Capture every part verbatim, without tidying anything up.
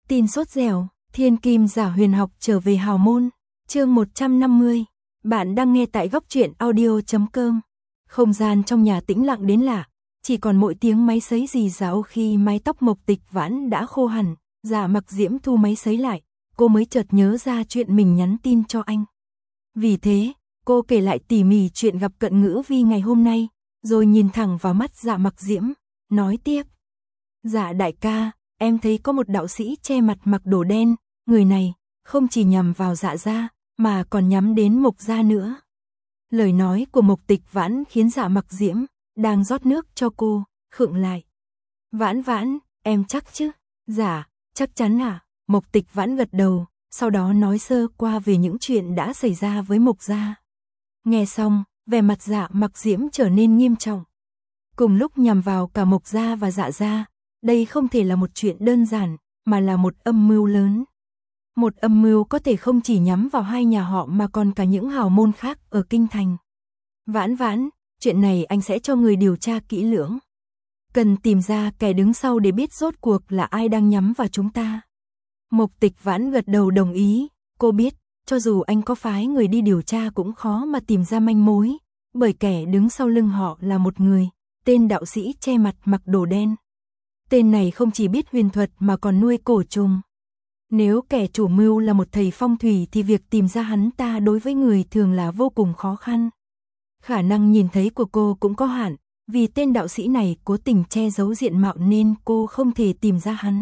Tin sốt dẻo, thiên kim giả huyền học trở về hào môn, chương một trăm năm mươi. Bạn đang nghe tại góc truyện audio chấm com. Không gian trong nhà tĩnh lặng đến lạ, chỉ còn mỗi tiếng máy sấy rì rào khi mái tóc Mộc Tịch Vãn đã khô hẳn. Dạ Mặc Diễm thu máy sấy lại, cô mới chợt nhớ ra chuyện mình nhắn tin cho anh. Vì thế, cô kể lại tỉ mỉ chuyện gặp Cận Ngữ Vi ngày hôm nay, rồi nhìn thẳng vào mắt Dạ Mặc Diễm, nói tiếp. Dạ đại ca, em thấy có một đạo sĩ che mặt mặc đồ đen, người này không chỉ nhằm vào Dạ gia, mà còn nhắm đến Mộc gia nữa. Lời nói của Mộc Tịch Vãn khiến Dạ Mặc Diễm đang rót nước cho cô khựng lại. Vãn Vãn, em chắc chứ? Dạ, chắc chắn à? Mộc Tịch Vãn gật đầu, sau đó nói sơ qua về những chuyện đã xảy ra với Mộc gia. Nghe xong, vẻ mặt Dạ Mặc Diễm trở nên nghiêm trọng. Cùng lúc nhằm vào cả Mộc gia và Dạ gia, đây không thể là một chuyện đơn giản, mà là một âm mưu lớn. Một âm mưu có thể không chỉ nhắm vào hai nhà họ mà còn cả những hào môn khác ở kinh thành. Vãn Vãn, chuyện này anh sẽ cho người điều tra kỹ lưỡng. Cần tìm ra kẻ đứng sau để biết rốt cuộc là ai đang nhắm vào chúng ta. Mộc Tịch Vãn gật đầu đồng ý, cô biết, cho dù anh có phái người đi điều tra cũng khó mà tìm ra manh mối, bởi kẻ đứng sau lưng họ là một người, tên đạo sĩ che mặt mặc đồ đen. Tên này không chỉ biết huyền thuật mà còn nuôi cổ trùng. Nếu kẻ chủ mưu là một thầy phong thủy thì việc tìm ra hắn ta đối với người thường là vô cùng khó khăn. Khả năng nhìn thấy của cô cũng có hạn, vì tên đạo sĩ này cố tình che giấu diện mạo nên cô không thể tìm ra hắn.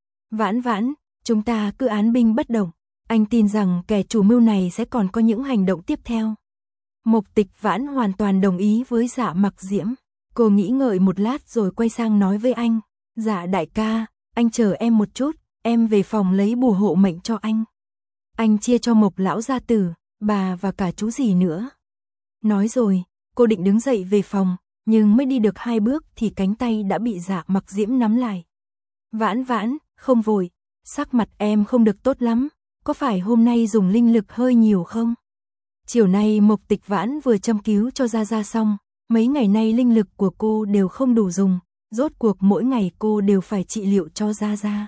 Vãn Vãn, chúng ta cứ án binh bất động, anh tin rằng kẻ chủ mưu này sẽ còn có những hành động tiếp theo. Mộc Tịch Vãn hoàn toàn đồng ý với Dạ Mặc Diễm. Cô nghĩ ngợi một lát rồi quay sang nói với anh. Dạ đại ca, anh chờ em một chút, em về phòng lấy bùa hộ mệnh cho anh. Anh chia cho Mộc lão gia tử, bà và cả chú dì nữa. Nói rồi, cô định đứng dậy về phòng, nhưng mới đi được hai bước thì cánh tay đã bị Dạ Mặc Diễm nắm lại. Vãn Vãn, không vội, sắc mặt em không được tốt lắm, có phải hôm nay dùng linh lực hơi nhiều không? Chiều nay Mộc Tịch Vãn vừa châm cứu cho Gia Gia xong, mấy ngày nay linh lực của cô đều không đủ dùng. Rốt cuộc mỗi ngày cô đều phải trị liệu cho Gia Gia.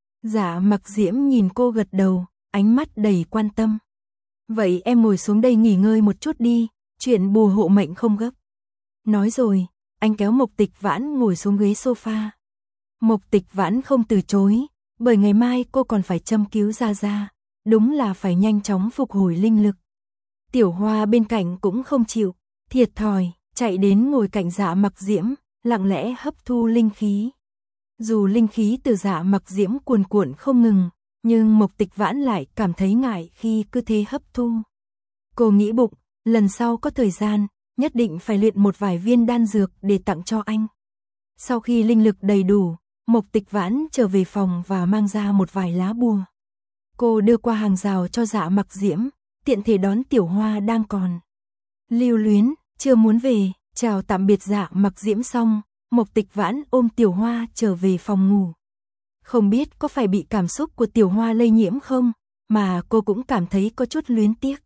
Dạ Mặc Diễm nhìn cô gật đầu, ánh mắt đầy quan tâm. Vậy em ngồi xuống đây nghỉ ngơi một chút đi, chuyện bùa hộ mệnh không gấp. Nói rồi, anh kéo Mộc Tịch Vãn ngồi xuống ghế sofa. Mộc Tịch Vãn không từ chối, bởi ngày mai cô còn phải châm cứu Gia Gia, đúng là phải nhanh chóng phục hồi linh lực. Tiểu Hoa bên cạnh cũng không chịu, thiệt thòi, chạy đến ngồi cạnh Dạ Mặc Diễm, lặng lẽ hấp thu linh khí. Dù linh khí từ Dạ Mặc Diễm cuồn cuộn không ngừng, nhưng Mộc Tịch Vãn lại cảm thấy ngại khi cứ thế hấp thu. Cô nghĩ bụng, lần sau có thời gian, nhất định phải luyện một vài viên đan dược để tặng cho anh. Sau khi linh lực đầy đủ, Mộc Tịch Vãn trở về phòng và mang ra một vài lá bùa. Cô đưa qua hàng rào cho Dạ Mặc Diễm, tiện thể đón Tiểu Hoa đang còn lưu luyến, chưa muốn về. Chào tạm biệt Dạ Mặc Diễm xong, Mộc Tịch Vãn ôm Tiểu Hoa trở về phòng ngủ. Không biết có phải bị cảm xúc của Tiểu Hoa lây nhiễm không, mà cô cũng cảm thấy có chút luyến tiếc.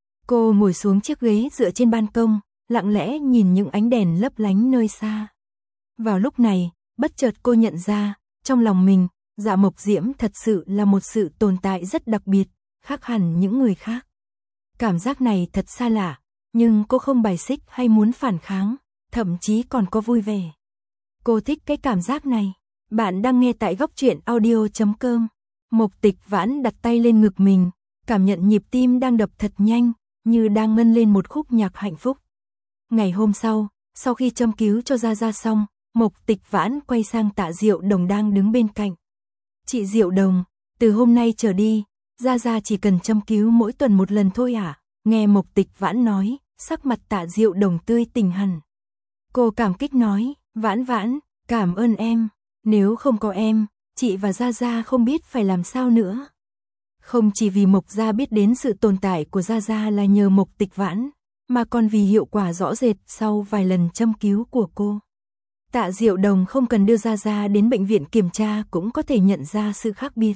Cô ngồi xuống chiếc ghế dựa trên ban công, lặng lẽ nhìn những ánh đèn lấp lánh nơi xa. Vào lúc này, bất chợt cô nhận ra, trong lòng mình, Dạ Mộc Diễm thật sự là một sự tồn tại rất đặc biệt, khác hẳn những người khác. Cảm giác này thật xa lạ. Nhưng cô không bài xích hay muốn phản kháng, thậm chí còn có vui vẻ. Cô thích cái cảm giác này. Bạn đang nghe tại góc truyện audio chấm com. Mộc Tịch Vãn đặt tay lên ngực mình, cảm nhận nhịp tim đang đập thật nhanh, như đang ngân lên một khúc nhạc hạnh phúc. Ngày hôm sau, sau khi châm cứu cho Gia Gia xong, Mộc Tịch Vãn quay sang Tạ Diệu Đồng đang đứng bên cạnh. Chị Diệu Đồng, từ hôm nay trở đi, Gia Gia chỉ cần châm cứu mỗi tuần một lần thôi à? Nghe Mộc Tịch Vãn nói, sắc mặt Tạ Diệu Đồng tươi tỉnh hẳn. Cô cảm kích nói, Vãn Vãn, cảm ơn em, nếu không có em, chị và Gia Gia không biết phải làm sao nữa. Không chỉ vì Mộc gia biết đến sự tồn tại của Gia Gia là nhờ Mộc Tịch Vãn, mà còn vì hiệu quả rõ rệt sau vài lần châm cứu của cô. Tạ Diệu Đồng không cần đưa Gia Gia đến bệnh viện kiểm tra cũng có thể nhận ra sự khác biệt.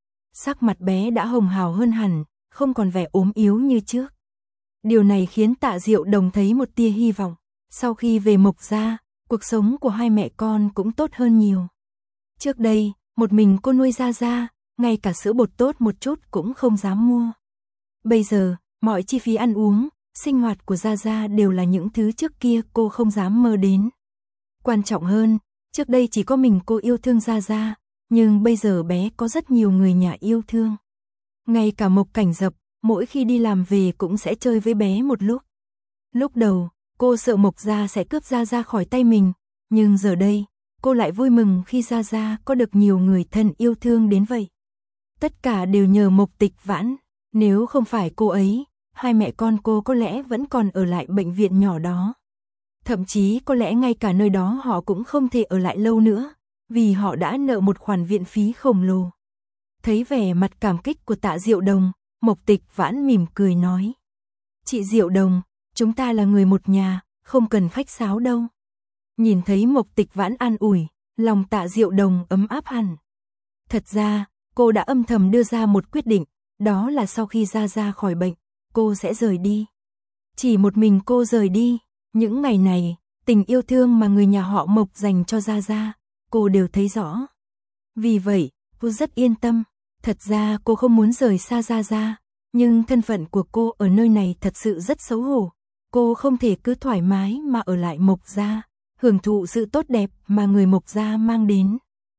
Sắc mặt bé đã hồng hào hơn hẳn, không còn vẻ ốm yếu như trước. Điều này khiến Tạ Diệu Đồng thấy một tia hy vọng. Sau khi về Mộc gia, cuộc sống của hai mẹ con cũng tốt hơn nhiều. Trước đây, một mình cô nuôi Gia Gia, ngay cả sữa bột tốt một chút cũng không dám mua. Bây giờ, mọi chi phí ăn uống, sinh hoạt của Gia Gia đều là những thứ trước kia cô không dám mơ đến. Quan trọng hơn, trước đây chỉ có mình cô yêu thương Gia Gia, nhưng bây giờ bé có rất nhiều người nhà yêu thương. Ngay cả Mộc Cảnh Dập, mỗi khi đi làm về cũng sẽ chơi với bé một lúc. Lúc đầu, cô sợ Mộc Gia sẽ cướp Gia Gia khỏi tay mình, nhưng giờ đây, cô lại vui mừng khi Gia Gia có được nhiều người thân yêu thương đến vậy. Tất cả đều nhờ Mộc Tịch Vãn, nếu không phải cô ấy, hai mẹ con cô có lẽ vẫn còn ở lại bệnh viện nhỏ đó. Thậm chí có lẽ ngay cả nơi đó họ cũng không thể ở lại lâu nữa, vì họ đã nợ một khoản viện phí khổng lồ. Thấy vẻ mặt cảm kích của Tạ Diệu Đồng, Mộc Tịch Vãn mỉm cười nói. Chị Diệu Đồng, chúng ta là người một nhà, không cần khách sáo đâu. Nhìn thấy Mộc Tịch Vãn an ủi, lòng Tạ Diệu Đồng ấm áp hẳn. Thật ra, cô đã âm thầm đưa ra một quyết định, đó là sau khi Gia Gia khỏi bệnh, cô sẽ rời đi. Chỉ một mình cô rời đi, những ngày này, tình yêu thương mà người nhà họ Mộc dành cho Gia Gia, cô đều thấy rõ. Vì vậy, cô rất yên tâm, thật ra cô không muốn rời xa Gia Gia, nhưng thân phận của cô ở nơi này thật sự rất xấu hổ. Cô không thể cứ thoải mái mà ở lại Mộc Gia, hưởng thụ sự tốt đẹp mà người Mộc Gia mang đến.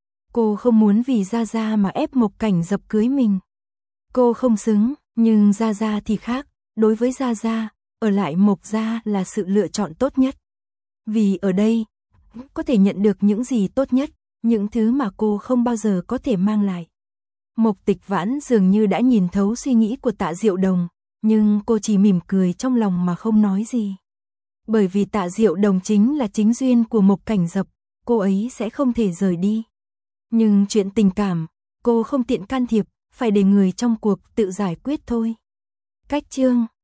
Cô không muốn vì Gia Gia mà ép Mộc Cảnh Dập cưới mình. Cô không xứng, nhưng Gia Gia thì khác, đối với Gia Gia, ở lại Mộc Gia là sự lựa chọn tốt nhất. Vì ở đây, có thể nhận được những gì tốt nhất, những thứ mà cô không bao giờ có thể mang lại. Mộc Tịch Vãn dường như đã nhìn thấu suy nghĩ của Tạ Diệu Đồng, nhưng cô chỉ mỉm cười trong lòng mà không nói gì. Bởi vì Tạ Diệu Đồng chính là chính duyên của Mộc Cảnh Dập, cô ấy sẽ không thể rời đi. Nhưng chuyện tình cảm, cô không tiện can thiệp, phải để người trong cuộc tự giải quyết thôi. Cách chương